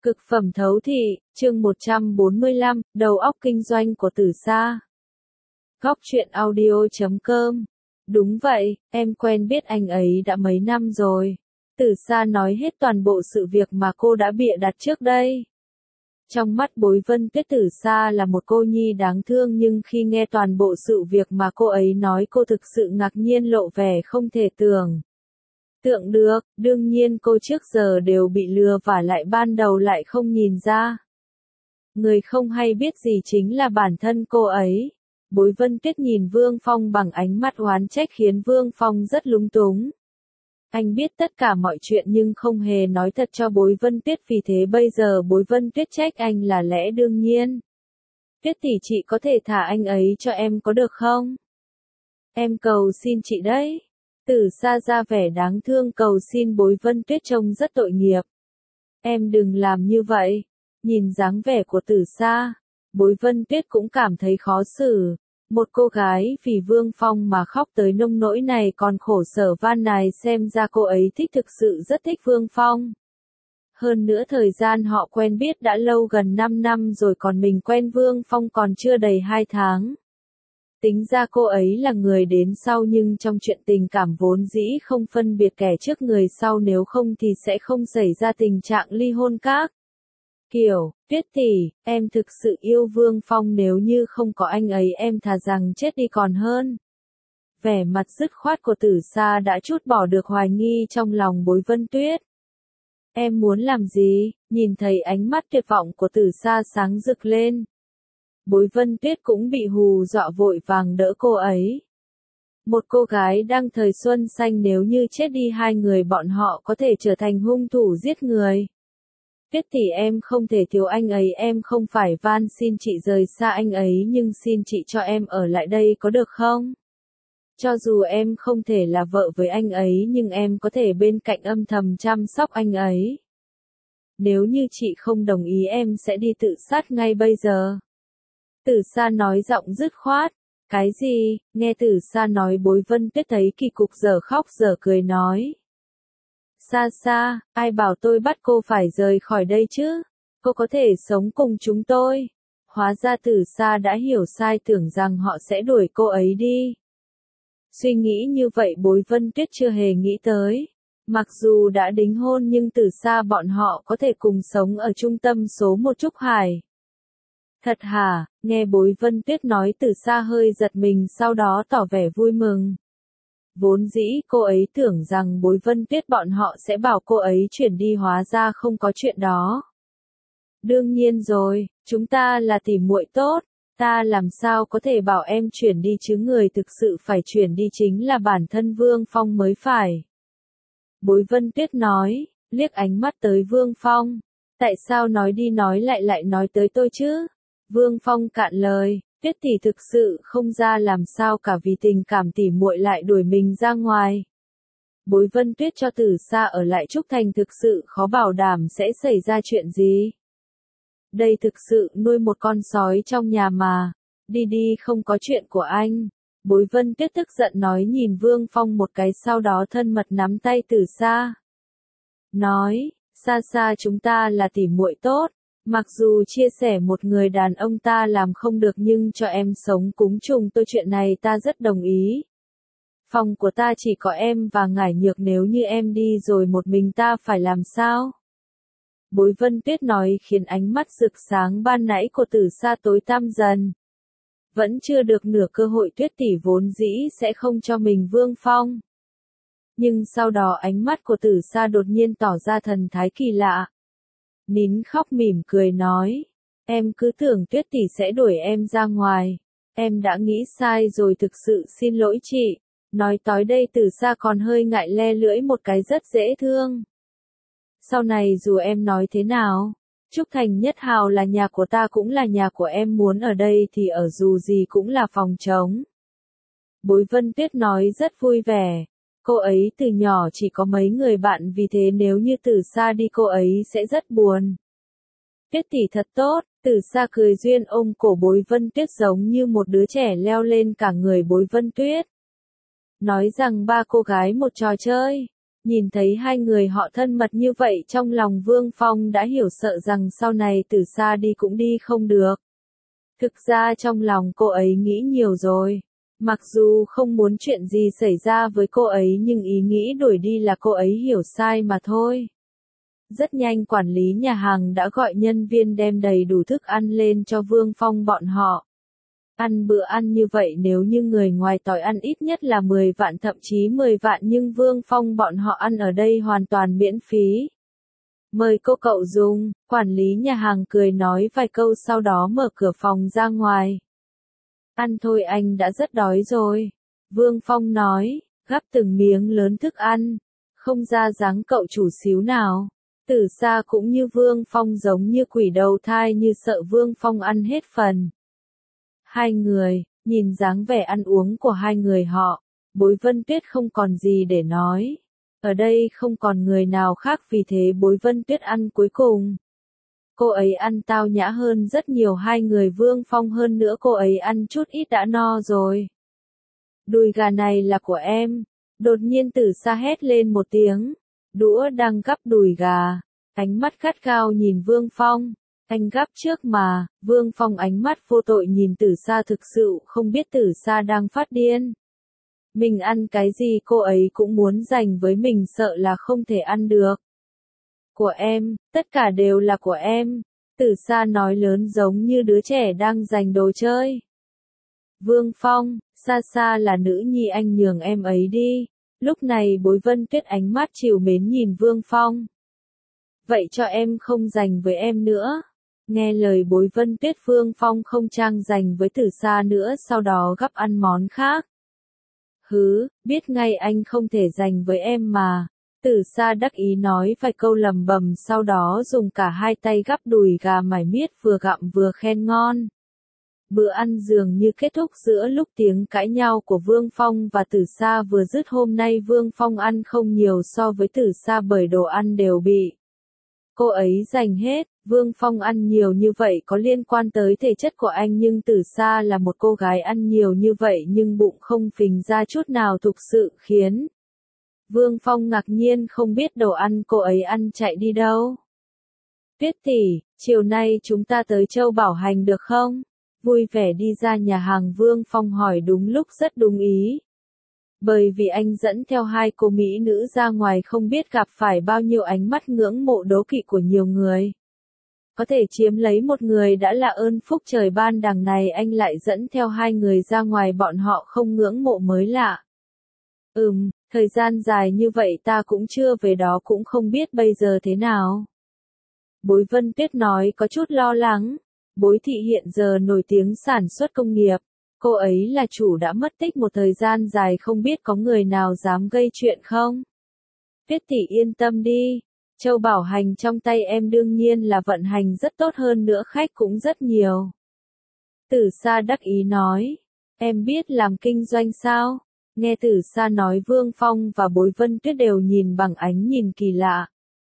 Cực phẩm thấu thị, chương 145, đầu óc kinh doanh của Tử Sa. Góc truyện audio.com. Đúng vậy, em quen biết anh ấy đã mấy năm rồi. Tử Sa nói hết toàn bộ sự việc mà cô đã bịa đặt trước đây. Trong mắt Bối Vân Tuyết, Tử Sa là một cô nhi đáng thương, nhưng khi nghe toàn bộ sự việc mà cô ấy nói, cô thực sự ngạc nhiên, lộ vẻ không thể tưởng tượng được. Đương nhiên cô trước giờ đều bị lừa, và lại ban đầu lại không nhìn ra. Người không hay biết gì chính là bản thân cô ấy. Bối Vân Tuyết nhìn Vương Phong bằng ánh mắt oán trách khiến Vương Phong rất lúng túng. Anh biết tất cả mọi chuyện nhưng không hề nói thật cho Bối Vân Tuyết, vì thế bây giờ Bối Vân Tuyết trách anh là lẽ đương nhiên. Tuyết tỷ, chị có thể thả anh ấy cho em có được không? Em cầu xin chị đấy. Tử Sa ra vẻ đáng thương cầu xin Bối Vân Tuyết, trông rất tội nghiệp. Em đừng làm như vậy. Nhìn dáng vẻ của Tử Sa, Bối Vân Tuyết cũng cảm thấy khó xử. Một cô gái vì Vương Phong mà khóc tới nông nỗi này còn khổ sở van nài, xem ra cô ấy thực sự rất thích Vương Phong. Hơn nữa thời gian họ quen biết đã lâu, gần 5 năm rồi, còn mình quen Vương Phong còn chưa đầy 2 tháng. Tính ra cô ấy là người đến sau, nhưng trong chuyện tình cảm vốn dĩ không phân biệt kẻ trước người sau, nếu không thì sẽ không xảy ra tình trạng ly hôn các kiểu. Tuyết tỷ, em thực sự yêu Vương Phong, nếu như không có anh ấy em thà rằng chết đi còn hơn. Vẻ mặt dứt khoát của Tử Sa đã trút bỏ được hoài nghi trong lòng Bối Vân Tuyết. Em muốn làm gì? Nhìn thấy ánh mắt tuyệt vọng của Tử Sa sáng rực lên, Bối Vân Tuyết cũng bị hù dọa, vội vàng đỡ cô ấy. Một cô gái đang thời xuân xanh, nếu như chết đi hai người bọn họ có thể trở thành hung thủ giết người. Tuyết tỷ, em không thể thiếu anh ấy, em không phải van xin chị rời xa anh ấy, nhưng xin chị cho em ở lại đây có được không? Cho dù em không thể là vợ với anh ấy, nhưng em có thể bên cạnh âm thầm chăm sóc anh ấy. Nếu như chị không đồng ý em sẽ đi tự sát ngay bây giờ. Tử Sa nói giọng dứt khoát. Cái gì? Nghe Tử Sa nói, Bối Vân Tuyết thấy kỳ cục, dở khóc dở cười nói. Sa, ai bảo tôi bắt cô phải rời khỏi đây chứ? Cô có thể sống cùng chúng tôi. Hóa ra Tử Sa đã hiểu sai, tưởng rằng họ sẽ đuổi cô ấy đi. Suy nghĩ như vậy Bối Vân Tuyết chưa hề nghĩ tới. Mặc dù đã đính hôn nhưng Tử Sa bọn họ có thể cùng sống ở trung tâm số 1 Trúc Hải. Thật hả? Nghe Bối Vân Tuyết nói, Tử Sa hơi giật mình, sau đó tỏ vẻ vui mừng. Vốn dĩ cô ấy tưởng rằng Bối Vân Tuyết bọn họ sẽ bảo cô ấy chuyển đi, hóa ra không có chuyện đó. Đương nhiên rồi, chúng ta là tỉ muội tốt, ta làm sao có thể bảo em chuyển đi chứ, người thực sự phải chuyển đi chính là bản thân Vương Phong mới phải. Bối Vân Tuyết nói, liếc ánh mắt tới Vương Phong. Tại sao nói đi nói lại nói tới tôi chứ? Vương Phong cạn lời. Tuyết tỷ thực sự không ra làm sao cả, vì tình cảm tỉ muội lại đuổi mình ra ngoài. Bối Vân Tuyết cho Tử Sa ở lại Trúc Thành thực sự khó bảo đảm sẽ xảy ra chuyện gì. Đây thực sự nuôi một con sói trong nhà mà. Đi không có chuyện của anh. Bối Vân Tuyết tức giận nói, nhìn Vương Phong một cái, sau đó thân mật nắm tay Tử Sa. Nói, Sa, chúng ta là tỉ muội tốt. Mặc dù chia sẻ một người đàn ông ta làm không được, nhưng cho em sống cúng chung tôi, chuyện này ta rất đồng ý. Phòng của ta chỉ có em và Ngải Nhược, nếu như em đi rồi một mình ta phải làm sao? Bối Vân Tuyết nói khiến ánh mắt rực sáng ban nãy của Tử Sa tối tăm dần. Vẫn chưa được nửa cơ hội, Tuyết tỷ vốn dĩ sẽ không cho mình Vương Phong. Nhưng sau đó ánh mắt của Tử Sa đột nhiên tỏ ra thần thái kỳ lạ. Nín khóc mỉm cười nói, em cứ tưởng Tuyết tỷ sẽ đuổi em ra ngoài. Em đã nghĩ sai rồi, thực sự xin lỗi chị. Nói tới đây Tử Sa còn hơi ngại, le lưỡi một cái rất dễ thương. Sau này dù em nói thế nào, Trúc Thành Nhất Hào là nhà của ta cũng là nhà của em, muốn ở đây thì ở, dù gì cũng là phòng trống. Bối Vân Tuyết nói rất vui vẻ. Cô ấy từ nhỏ chỉ có mấy người bạn, vì thế nếu như Tử Sa đi cô ấy sẽ rất buồn. Tuyết tỷ thật tốt. Tử Sa cười duyên ôm cổ Bối Vân Tuyết giống như một đứa trẻ, leo lên cả người Bối Vân Tuyết. Nói rằng ba cô gái một trò chơi. Nhìn thấy hai người họ thân mật như vậy trong lòng Vương Phong đã hiểu sợ rằng sau này Tử Sa đi cũng đi không được. Thực ra trong lòng cô ấy nghĩ nhiều rồi. Mặc dù không muốn chuyện gì xảy ra với cô ấy nhưng ý nghĩ đuổi đi là cô ấy hiểu sai mà thôi. Rất nhanh quản lý nhà hàng đã gọi nhân viên đem đầy đủ thức ăn lên cho Vương Phong bọn họ. Ăn bữa ăn như vậy nếu như người ngoài tỏi ăn ít nhất là 10 vạn thậm chí 10 vạn nhưng Vương Phong bọn họ ăn ở đây hoàn toàn miễn phí. Mời cô cậu dùng, quản lý nhà hàng cười nói vài câu sau đó mở cửa phòng ra ngoài. Ăn thôi anh đã rất đói rồi. Vương Phong nói, gắp từng miếng lớn thức ăn. Không ra dáng cậu chủ xíu nào. Tử Sa cũng như Vương Phong giống như quỷ đầu thai như sợ Vương Phong ăn hết phần. Hai người, nhìn dáng vẻ ăn uống của hai người họ, Bối Vân Tuyết không còn gì để nói. Ở đây không còn người nào khác vì thế Bối Vân Tuyết ăn cuối cùng. Cô ấy ăn tao nhã hơn rất nhiều hai người Vương Phong hơn nữa cô ấy ăn chút ít đã no rồi. Đùi gà này là của em. Đột nhiên Tử Sa hét lên một tiếng. Đũa đang gắp đùi gà. Ánh mắt gắt gao nhìn Vương Phong. Anh gắp trước mà. Vương Phong ánh mắt vô tội nhìn Tử Sa thực sự không biết Tử Sa đang phát điên. Mình ăn cái gì cô ấy cũng muốn giành với mình sợ là không thể ăn được. Của em, tất cả đều là của em. Tử Sa nói lớn giống như đứa trẻ đang giành đồ chơi. Vương Phong, Sa Sa là nữ nhi anh nhường em ấy đi. Lúc này Bối Vân Tuyết ánh mắt trìu mến nhìn Vương Phong. Vậy cho em không giành với em nữa. Nghe lời Bối Vân Tuyết Vương Phong không trang giành với Tử Sa nữa sau đó gắp ăn món khác. Hứ, biết ngay anh không thể giành với em mà. Tử Sa đắc ý nói vài câu lầm bầm sau đó dùng cả hai tay gắp đùi gà mải miết vừa gặm vừa khen ngon. Bữa ăn dường như kết thúc giữa lúc tiếng cãi nhau của Vương Phong và Tử Sa vừa dứt hôm nay Vương Phong ăn không nhiều so với Tử Sa bởi đồ ăn đều bị cô ấy giành hết. Vương Phong ăn nhiều như vậy có liên quan tới thể chất của anh nhưng Tử Sa là một cô gái ăn nhiều như vậy nhưng bụng không phình ra chút nào thực sự khiến Vương Phong ngạc nhiên không biết đồ ăn cô ấy ăn chạy đi đâu. Tuyết tỷ, chiều nay chúng ta tới Châu Bảo Hành được không? Vui vẻ đi ra nhà hàng Vương Phong hỏi đúng lúc rất đúng ý. Bởi vì anh dẫn theo hai cô mỹ nữ ra ngoài không biết gặp phải bao nhiêu ánh mắt ngưỡng mộ đố kỵ của nhiều người. Có thể chiếm lấy một người đã là ơn phúc trời ban đằng này anh lại dẫn theo hai người ra ngoài bọn họ không ngưỡng mộ mới lạ. Thời gian dài như vậy ta cũng chưa về đó cũng không biết bây giờ thế nào. Bối Vân Tuyết nói có chút lo lắng. Bối thị hiện giờ nổi tiếng sản xuất công nghiệp. Cô ấy là chủ đã mất tích một thời gian dài không biết có người nào dám gây chuyện không? Tuyết tỷ yên tâm đi. Châu Bảo Hành trong tay em đương nhiên là vận hành rất tốt hơn nữa khách cũng rất nhiều. Tử Sa đắc ý nói. Em biết làm kinh doanh sao? Nghe Tử Sa nói Vương Phong và Bối Vân Tuyết đều nhìn bằng ánh nhìn kỳ lạ.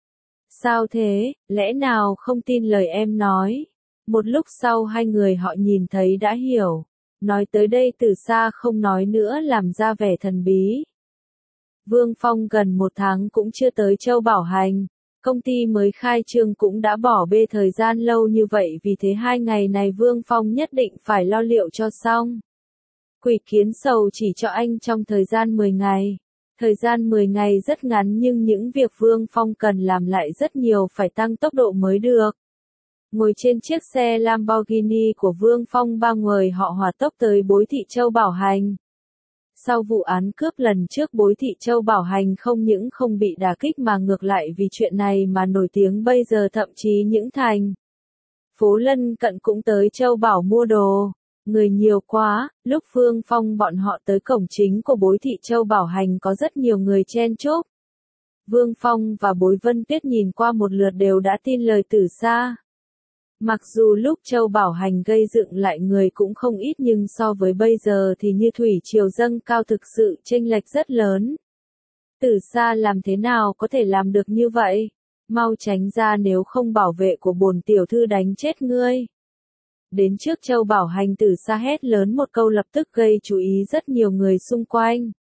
Sao thế, lẽ nào không tin lời em nói? Một lúc sau hai người họ nhìn thấy đã hiểu. Nói tới đây Tử Sa không nói nữa làm ra vẻ thần bí. Vương Phong gần một tháng cũng chưa tới Châu Bảo Hành. Công ty mới khai trương cũng đã bỏ bê thời gian lâu như vậy vì thế 2 ngày này Vương Phong nhất định phải lo liệu cho xong. Quỷ kiến sầu chỉ cho anh trong thời gian 10 ngày. Thời gian 10 ngày rất ngắn nhưng những việc Vương Phong cần làm lại rất nhiều phải tăng tốc độ mới được. Ngồi trên chiếc xe Lamborghini của Vương Phong ba người họ hỏa tốc tới Bối Thị Châu Bảo Hành. Sau vụ án cướp lần trước Bối Thị Châu Bảo Hành không những không bị đả kích mà ngược lại vì chuyện này mà nổi tiếng bây giờ thậm chí những thành phố lân cận cũng tới Châu Bảo mua đồ. Người nhiều quá, lúc Vương Phong bọn họ tới cổng chính của Bối Thị Châu Bảo Hành có rất nhiều người chen chúc. Vương Phong và Bối Vân Tuyết nhìn qua một lượt đều đã tin lời Tử Sa. Mặc dù lúc Châu Bảo Hành gây dựng lại người cũng không ít nhưng so với bây giờ thì như thủy triều dâng cao thực sự chênh lệch rất lớn. Tử Sa làm thế nào có thể làm được như vậy? Mau tránh ra nếu không bảo vệ của bổn tiểu thư đánh chết ngươi. Đến trước Châu Bảo Hành Tử Sa hét lớn một câu lập tức gây chú ý rất nhiều người xung quanh.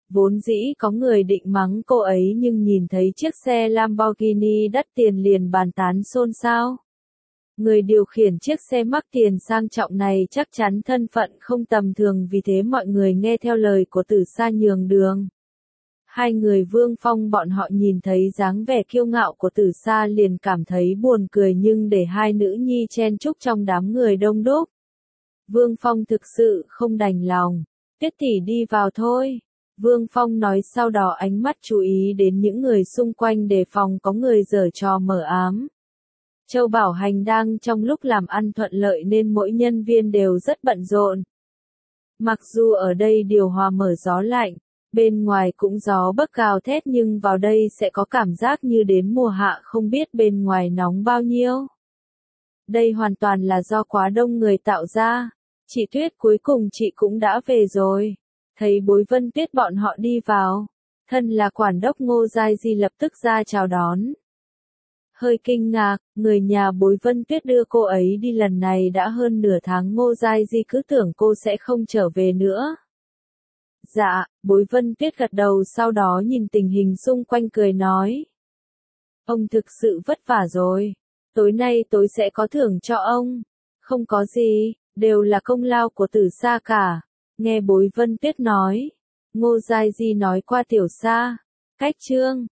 Vốn dĩ có người định mắng cô ấy nhưng nhìn thấy chiếc xe Lamborghini đắt tiền liền bàn tán xôn xao. Người điều khiển chiếc xe mắc tiền sang trọng này chắc chắn thân phận không tầm thường, vì thế mọi người nghe theo lời của Tử Sa nhường đường. Hai người Vương Phong bọn họ nhìn thấy dáng vẻ kiêu ngạo của Tử Sa liền cảm thấy buồn cười, nhưng để hai nữ nhi chen chúc trong đám người đông đúc. Vương Phong thực sự không đành lòng. Tuyết tỷ đi vào thôi. Vương Phong nói, sau đó ánh mắt chú ý đến những người xung quanh đề phòng có người giở trò mờ ám. Châu Bảo Hành đang trong lúc làm ăn thuận lợi nên mỗi nhân viên đều rất bận rộn. Mặc dù ở đây điều hòa mở gió lạnh, bên ngoài cũng gió bấc gào thét, nhưng vào đây sẽ có cảm giác như đến mùa hạ, không biết bên ngoài nóng bao nhiêu. Đây hoàn toàn là do quá đông người tạo ra. Chị Tuyết, cuối cùng chị cũng đã về rồi. Thấy Bối Vân Tuyết bọn họ đi vào, thân là quản đốc Ngô Giai Di lập tức ra chào đón. Hơi kinh ngạc, người nhà Bối Vân Tuyết đưa cô ấy đi lần này đã hơn nửa tháng, Ngô Giai Di cứ tưởng cô sẽ không trở về nữa. Dạ, Bối Vân Tuyết gật đầu, sau đó nhìn tình hình xung quanh cười nói. Ông thực sự vất vả rồi. Tối nay tôi sẽ có thưởng cho ông. Không có gì, đều là công lao của Tử Sa cả. Nghe Bối Vân Tuyết nói, Ngô Giai Di nói qua Tiểu Sa. Cách chương